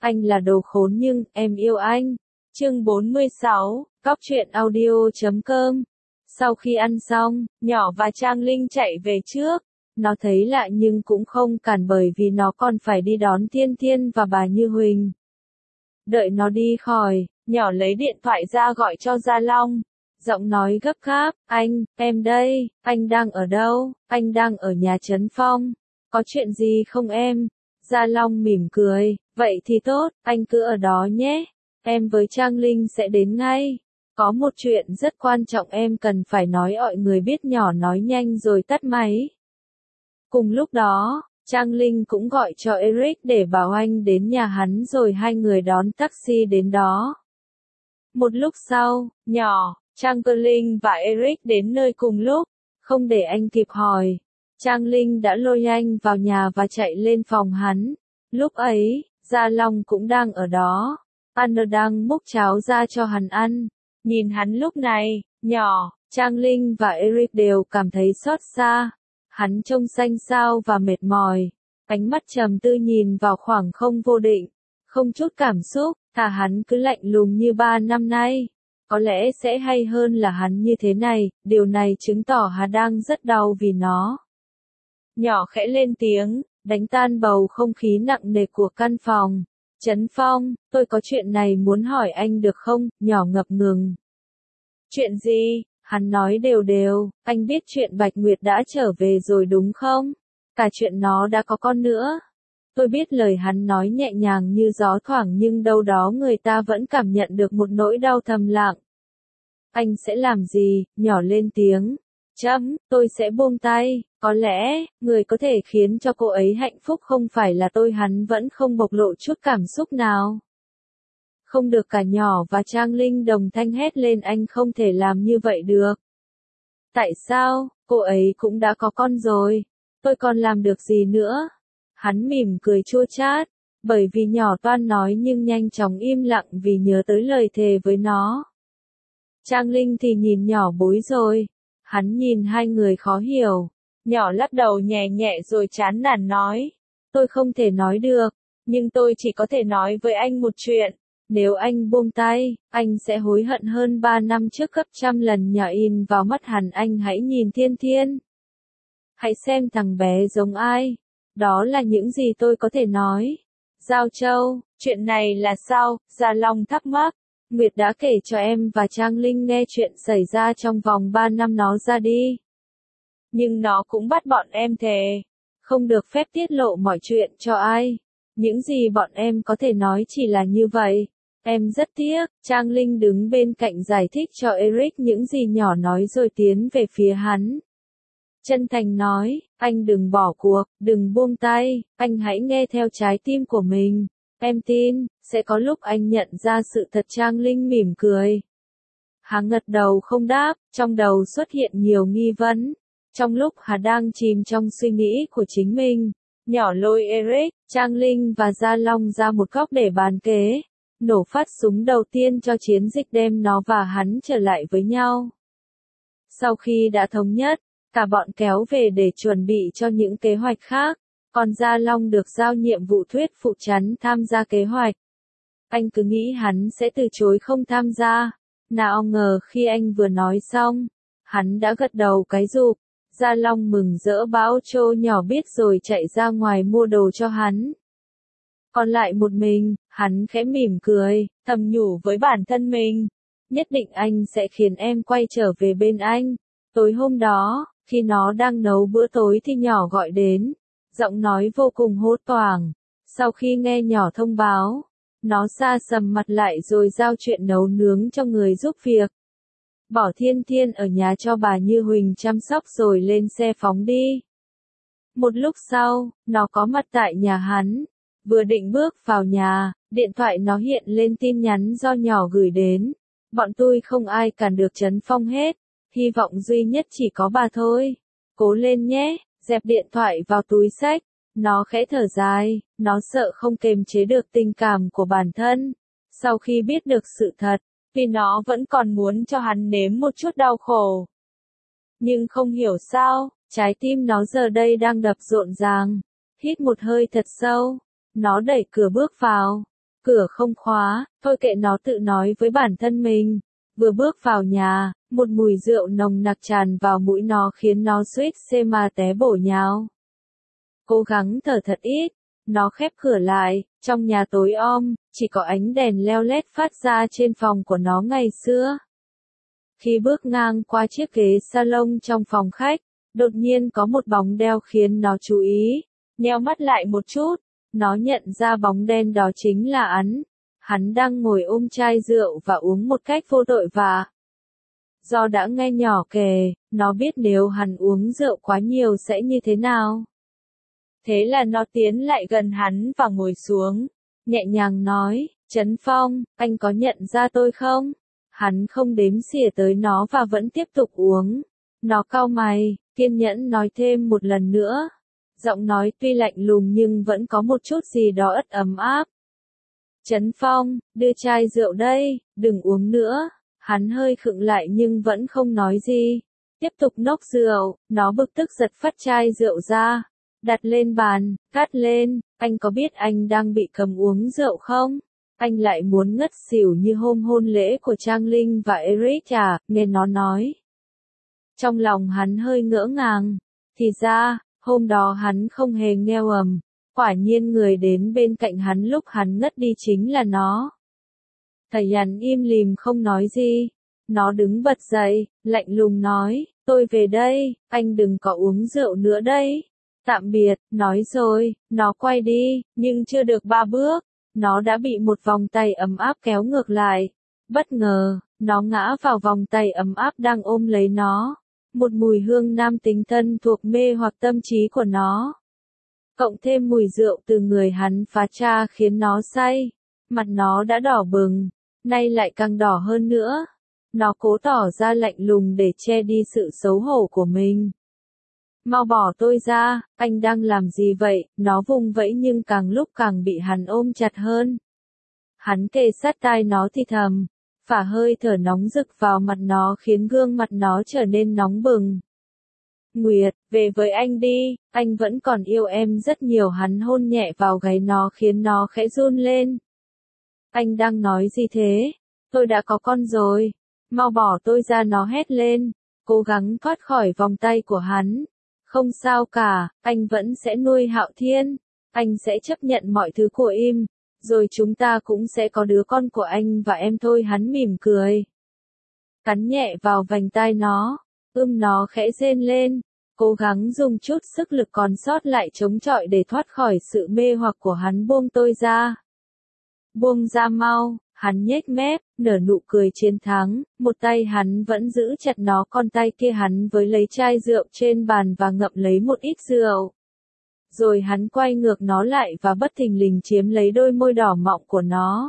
anh là đồ khốn nhưng em yêu anh. Chương 46, Cóc truyện audio.com. Sau khi ăn xong, nhỏ và Trang Linh chạy về trước. Nó thấy lạ nhưng cũng không cản bởi vì nó còn phải đi đón Thiên Thiên và bà Như Huỳnh. Đợi nó đi khỏi, nhỏ lấy điện thoại ra gọi cho Gia Long. Giọng nói gấp gáp, em đây, anh đang ở đâu? Anh đang ở nhà Trấn Phong. Có chuyện gì không em? Gia Long mỉm cười, vậy thì tốt, anh cứ ở đó nhé. Em với Trang Linh sẽ đến ngay. Có một chuyện rất quan trọng em cần phải nói mọi người biết. Nhỏ nói nhanh rồi tắt máy. Cùng lúc đó, Trang Linh cũng gọi cho Eric để bảo anh đến nhà hắn rồi hai người đón taxi đến đó. Một lúc sau, nhỏ, Trang Linh và Eric đến nơi cùng lúc. Không để anh kịp hỏi, Trang Linh đã lôi anh vào nhà và chạy lên phòng hắn. Lúc ấy, Gia Long cũng đang ở đó. Anna đang múc cháo ra cho hắn ăn. Nhìn hắn lúc này, nhỏ, Trang Linh và Eric đều cảm thấy xót xa. Hắn trông xanh xao và mệt mỏi. Ánh mắt trầm tư nhìn vào khoảng không vô định. Không chút cảm xúc, thà hắn cứ lạnh lùng như 3 năm nay. Có lẽ sẽ hay hơn là hắn như thế này, điều này chứng tỏ hắn đang rất đau vì nó. Nhỏ khẽ lên tiếng, đánh tan bầu không khí nặng nề của căn phòng. Trấn Phong, tôi có chuyện này muốn hỏi anh được không? Nhỏ ngập ngừng. Chuyện gì? Hắn nói đều đều, anh biết chuyện Bạch Nguyệt đã trở về rồi đúng không? Cả chuyện nó đã có con nữa. Tôi biết lời hắn nói nhẹ nhàng như gió thoảng nhưng đâu đó người ta vẫn cảm nhận được một nỗi đau thầm lặng. Anh sẽ làm gì? Nhỏ lên tiếng. Tôi sẽ buông tay. Có lẽ, người có thể khiến cho cô ấy hạnh phúc không phải là tôi. Hắn vẫn không bộc lộ chút cảm xúc nào. Không được. Cả nhỏ và Trang Linh đồng thanh hét lên. Anh không thể làm như vậy được. Tại sao? Cô ấy cũng đã có con rồi. Tôi còn làm được gì nữa? Hắn mỉm cười chua chát. Bởi vì nhỏ toan nói nhưng nhanh chóng im lặng vì nhớ tới lời thề với nó. Trang Linh thì nhìn nhỏ bối rồi. Hắn nhìn hai người khó hiểu. Nhỏ lắc đầu nhẹ nhẹ rồi chán nản nói. Tôi không thể nói được. Nhưng tôi chỉ có thể nói với anh một chuyện. Nếu anh buông tay, anh sẽ hối hận hơn 3 năm trước gấp trăm lần. Nhỏ in vào mắt hắn. Anh hãy nhìn Thiên Thiên. Hãy xem thằng bé giống ai. Đó là những gì tôi có thể nói. Giao Châu, chuyện này là sao? Gia Long thắc mắc. Nguyệt đã kể cho em và Trang Linh nghe chuyện xảy ra trong vòng 3 năm nó ra đi. Nhưng nó cũng bắt bọn em thề. Không được phép tiết lộ mọi chuyện cho ai. Những gì bọn em có thể nói chỉ là như vậy. Em rất tiếc. Trang Linh đứng bên cạnh giải thích cho Eric những gì nhỏ nói rồi tiến về phía hắn. Chân thành nói, anh đừng bỏ cuộc, đừng buông tay, anh hãy nghe theo trái tim của mình. Em tin, sẽ có lúc anh nhận ra sự thật. Trang Linh mỉm cười. Hắn gật đầu không đáp, trong đầu xuất hiện nhiều nghi vấn. Trong lúc hắn đang chìm trong suy nghĩ của chính mình, nhỏ lôi Eric, Trang Linh và Gia Long ra một góc để bàn kế. Nổ phát súng đầu tiên cho chiến dịch đem nó và hắn trở lại với nhau. Sau khi đã thống nhất, cả bọn kéo về để chuẩn bị cho những kế hoạch khác. Còn Gia Long được giao nhiệm vụ thuyết phục chắn tham gia kế hoạch. Anh cứ nghĩ hắn sẽ từ chối không tham gia. Nào ngờ khi anh vừa nói xong, hắn đã gật đầu cái rụp. Gia Long mừng rỡ báo cho nhỏ biết rồi chạy ra ngoài mua đồ cho hắn. Còn lại một mình, hắn khẽ mỉm cười, thầm nhủ với bản thân mình. Nhất định anh sẽ khiến em quay trở về bên anh. Tối hôm đó, khi nó đang nấu bữa tối thì nhỏ gọi đến. Giọng nói vô cùng hốt hoảng. Sau khi nghe nhỏ thông báo, nó sa sầm mặt lại rồi giao chuyện nấu nướng cho người giúp việc. Bỏ Thiên Thiên ở nhà cho bà Như Huỳnh chăm sóc rồi lên xe phóng đi. Một lúc sau, nó có mặt tại nhà hắn. Vừa định bước vào nhà, điện thoại nó hiện lên tin nhắn do nhỏ gửi đến. Bọn tôi không ai cản được Trấn Phong hết. Hy vọng duy nhất chỉ có bà thôi. Cố lên nhé. Dẹp điện thoại vào túi xách. Nó khẽ thở dài, nó sợ không kềm chế được tình cảm của bản thân. Sau khi biết được sự thật, vì nó vẫn còn muốn cho hắn nếm một chút đau khổ. Nhưng không hiểu sao, trái tim nó giờ đây đang đập rộn ràng. Hít một hơi thật sâu, nó đẩy cửa bước vào. Cửa không khóa, thôi kệ nó tự nói với bản thân mình. Vừa bước vào nhà, một mùi rượu nồng nặc tràn vào mũi nó khiến nó suýt xê mà té bổ nhào. Cố gắng thở thật ít, nó khép cửa lại, trong nhà tối om, chỉ có ánh đèn leo lét phát ra trên phòng của nó ngày xưa. Khi bước ngang qua chiếc ghế salon trong phòng khách, đột nhiên có một bóng đeo khiến nó chú ý, nheo mắt lại một chút, nó nhận ra bóng đen đó chính là hắn đang ngồi ôm chai rượu và uống một cách vô tội vạ. Do đã nghe nhỏ kể, nó biết nếu hắn uống rượu quá nhiều sẽ như thế nào. Thế là nó tiến lại gần hắn và ngồi xuống, nhẹ nhàng nói, Trấn Phong, anh có nhận ra tôi không? Hắn không đếm xỉa tới nó và vẫn tiếp tục uống. Nó cau mày, kiên nhẫn nói thêm một lần nữa. Giọng nói tuy lạnh lùng nhưng vẫn có một chút gì đó ấm áp. Trấn Phong, đưa chai rượu đây, đừng uống nữa. Hắn hơi khựng lại nhưng vẫn không nói gì. Tiếp tục nốc rượu, nó bực tức giật phắt chai rượu ra. Đặt lên bàn, cắt lên, anh có biết anh đang bị cấm uống rượu không? Anh lại muốn ngất xỉu như hôm hôn lễ của Trang Linh và Eric à, nghe nó nói. Trong lòng hắn hơi ngỡ ngàng. Thì ra, hôm đó hắn không hề nghe ầm. Quả nhiên người đến bên cạnh hắn lúc hắn ngất đi chính là nó. Thầy Yàn im lìm không nói gì. Nó đứng bật dậy, lạnh lùng nói, tôi về đây, anh đừng có uống rượu nữa đây. Tạm biệt, nói rồi, nó quay đi, nhưng chưa được 3 bước, nó đã bị một vòng tay ấm áp kéo ngược lại. Bất ngờ, nó ngã vào vòng tay ấm áp đang ôm lấy nó. Một mùi hương nam tính thân thuộc mê hoặc tâm trí của nó. Cộng thêm mùi rượu từ người hắn phá cha khiến nó say. Mặt nó đã đỏ bừng, nay lại càng đỏ hơn nữa. Nó cố tỏ ra lạnh lùng để che đi sự xấu hổ của mình. Mau bỏ tôi ra, anh đang làm gì vậy? Nó vùng vẫy nhưng càng lúc càng bị hắn ôm chặt hơn. Hắn kề sát tai nó thì thầm, phả hơi thở nóng rực vào mặt nó khiến gương mặt nó trở nên nóng bừng. Nguyệt, về với anh đi, anh vẫn còn yêu em rất nhiều. Hắn hôn nhẹ vào gáy nó khiến nó khẽ run lên. Anh đang nói gì thế? Tôi đã có con rồi. Mau bỏ tôi ra, nó hét lên, cố gắng thoát khỏi vòng tay của hắn. Không sao cả, anh vẫn sẽ nuôi Hạo Thiên. Anh sẽ chấp nhận mọi thứ của em. Rồi chúng ta cũng sẽ có đứa con của anh và em thôi. Hắn mỉm cười. Cắn nhẹ vào vành tai nó. Nó khẽ rên lên. Cố gắng dùng chút sức lực còn sót lại chống chọi để thoát khỏi sự mê hoặc của hắn. Buông tôi ra. Buông ra mau. Hắn nhếch mép, nở nụ cười chiến thắng, một tay hắn vẫn giữ chặt nó, con tay kia hắn với lấy chai rượu trên bàn và ngậm lấy một ít rượu. Rồi hắn quay ngược nó lại và bất thình lình chiếm lấy đôi môi đỏ mọng của nó.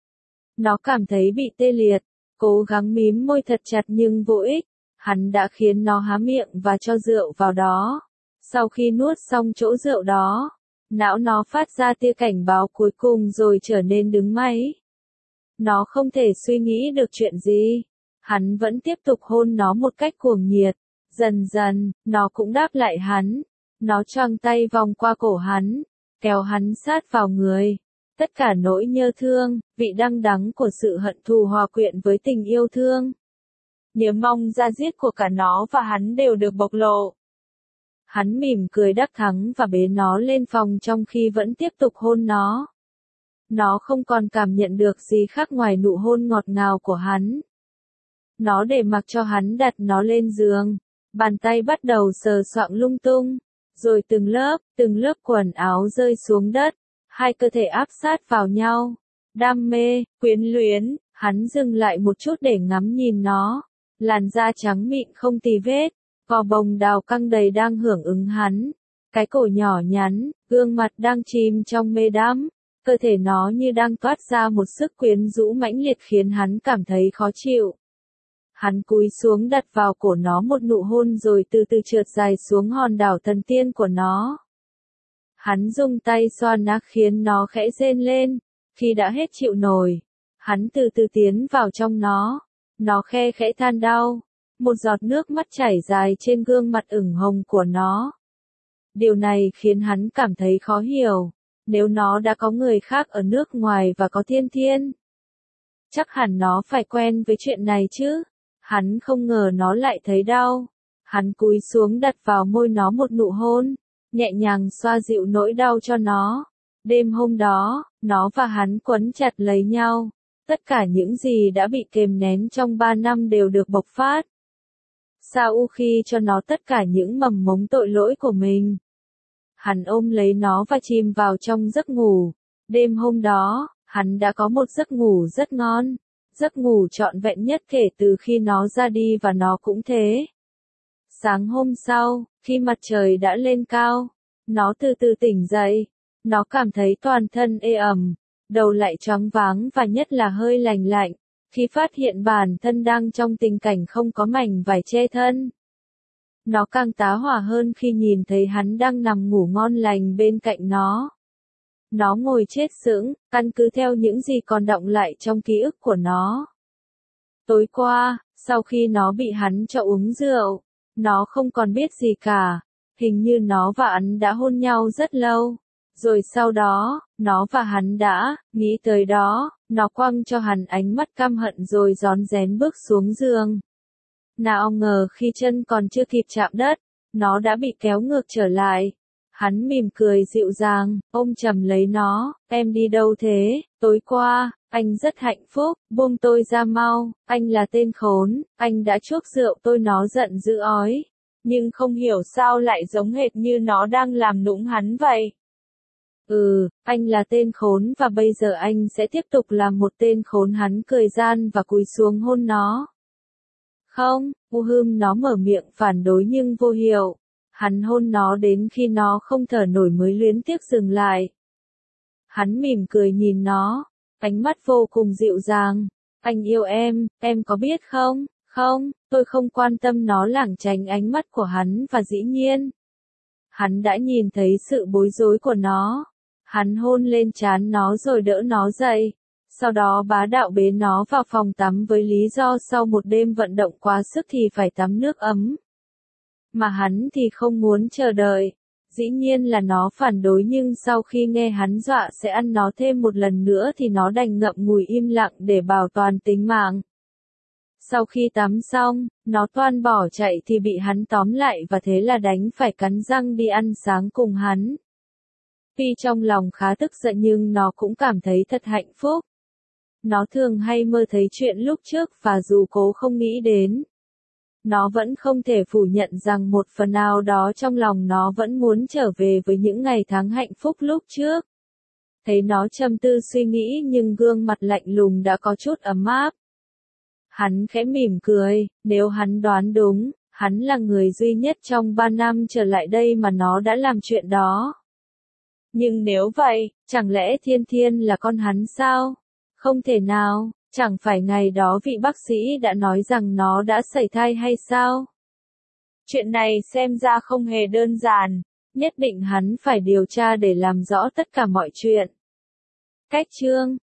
Nó cảm thấy bị tê liệt, cố gắng mím môi thật chặt nhưng vô ích. Hắn đã khiến nó há miệng và cho rượu vào đó. Sau khi nuốt xong chỗ rượu đó, não nó phát ra tia cảnh báo cuối cùng rồi trở nên đứng máy. Nó không thể suy nghĩ được chuyện gì. Hắn vẫn tiếp tục hôn nó một cách cuồng nhiệt. Dần dần, nó cũng đáp lại hắn. Nó choàng tay vòng qua cổ hắn, kéo hắn sát vào người. Tất cả nỗi nhớ thương, vị đắng đắng của sự hận thù hòa quyện với tình yêu thương. Niềm mong da diết của cả nó và hắn đều được bộc lộ. Hắn mỉm cười đắc thắng và bế nó lên phòng trong khi vẫn tiếp tục hôn nó. Nó không còn cảm nhận được gì khác ngoài nụ hôn ngọt ngào của hắn. Nó để mặc cho hắn đặt nó lên giường. Bàn tay bắt đầu sờ soạng lung tung. Rồi từng lớp quần áo rơi xuống đất. Hai cơ thể áp sát vào nhau. Đam mê, quyến luyến, hắn dừng lại một chút để ngắm nhìn nó. Làn da trắng mịn không tì vết. Gò bồng đào căng đầy đang hưởng ứng hắn. Cái cổ nhỏ nhắn, gương mặt đang chìm trong mê đắm. Cơ thể nó như đang toát ra một sức quyến rũ mãnh liệt khiến hắn cảm thấy khó chịu. Hắn cúi xuống đặt vào cổ nó một nụ hôn rồi từ từ trượt dài xuống hòn đảo thần tiên của nó. Hắn dùng tay xoa nát khiến nó khẽ rên lên. Khi đã hết chịu nổi, hắn từ từ tiến vào trong nó. Nó khe khẽ than đau. Một giọt nước mắt chảy dài trên gương mặt ửng hồng của nó. Điều này khiến hắn cảm thấy khó hiểu. nếu nó đã có người khác ở nước ngoài và có Thiên Thiên. Chắc hẳn nó phải quen với chuyện này chứ. Hắn không ngờ nó lại thấy đau. Hắn cúi xuống đặt vào môi nó một nụ hôn, nhẹ nhàng xoa dịu nỗi đau cho nó. Đêm hôm đó, nó và hắn quấn chặt lấy nhau. Tất cả những gì đã bị kìm nén trong 3 năm đều được bộc phát. Sao khi cho nó tất cả những mầm mống tội lỗi của mình. Hắn ôm lấy nó và chìm vào trong giấc ngủ. Đêm hôm đó, hắn đã có một giấc ngủ rất ngon. Giấc ngủ trọn vẹn nhất kể từ khi nó ra đi và nó cũng thế. Sáng hôm sau, khi mặt trời đã lên cao, nó từ từ tỉnh dậy. Nó cảm thấy toàn thân ê ẩm, đầu lại choáng váng và nhất là hơi lành lạnh, khi phát hiện bản thân đang trong tình cảnh không có mảnh vải che thân. Nó càng tá hỏa hơn khi nhìn thấy hắn đang nằm ngủ ngon lành bên cạnh nó. Nó ngồi chết sững, căn cứ theo những gì còn đọng lại trong ký ức của nó. Tối qua, sau khi nó bị hắn cho uống rượu, nó không còn biết gì cả. Hình như nó và hắn đã hôn nhau rất lâu. Rồi sau đó, nó và hắn đã, nghĩ tới đó, nó quăng cho hắn ánh mắt căm hận rồi rón rén bước xuống giường. Nào ngờ khi chân còn chưa kịp chạm đất, nó đã bị kéo ngược trở lại. Hắn mỉm cười dịu dàng, ôm chầm lấy nó, em đi đâu thế, tối qua, anh rất hạnh phúc, buông tôi ra mau, anh là tên khốn, anh đã chuốc rượu tôi. Nó giận dữ ói, nhưng không hiểu sao lại giống hệt như nó đang làm nũng hắn vậy. Anh là tên khốn và bây giờ anh sẽ tiếp tục làm một tên khốn. Hắn cười gian và cúi xuống hôn nó. Không, nó mở miệng phản đối nhưng vô hiệu. Hắn hôn nó đến khi nó không thở nổi mới luyến tiếc dừng lại. Hắn mỉm cười nhìn nó, ánh mắt vô cùng dịu dàng. Anh yêu em có biết không? Không, tôi không quan tâm. Nó lảng tránh ánh mắt của hắn và dĩ nhiên, hắn đã nhìn thấy sự bối rối của nó. Hắn hôn lên trán nó rồi đỡ nó dậy. Sau đó bá đạo bế nó vào phòng tắm với lý do sau một đêm vận động quá sức thì phải tắm nước ấm. Mà hắn thì không muốn chờ đợi. Dĩ nhiên là nó phản đối nhưng sau khi nghe hắn dọa sẽ ăn nó thêm một lần nữa thì nó đành ngậm ngùi im lặng để bảo toàn tính mạng. Sau khi tắm xong, nó toan bỏ chạy thì bị hắn tóm lại và thế là đành phải cắn răng đi ăn sáng cùng hắn. Tuy trong lòng khá tức giận nhưng nó cũng cảm thấy thật hạnh phúc. Nó thường hay mơ thấy chuyện lúc trước và dù cố không nghĩ đến, nó vẫn không thể phủ nhận rằng một phần nào đó trong lòng nó vẫn muốn trở về với những ngày tháng hạnh phúc lúc trước. Thấy nó trầm tư suy nghĩ nhưng gương mặt lạnh lùng đã có chút ấm áp. Hắn khẽ mỉm cười, nếu hắn đoán đúng, hắn là người duy nhất trong 3 năm trở lại đây mà nó đã làm chuyện đó. Nhưng nếu vậy, chẳng lẽ Thiên Thiên là con hắn sao? Không thể nào, chẳng phải ngày đó vị bác sĩ đã nói rằng nó đã sảy thai hay sao? Chuyện này xem ra không hề đơn giản, nhất định hắn phải điều tra để làm rõ tất cả mọi chuyện. Cách chương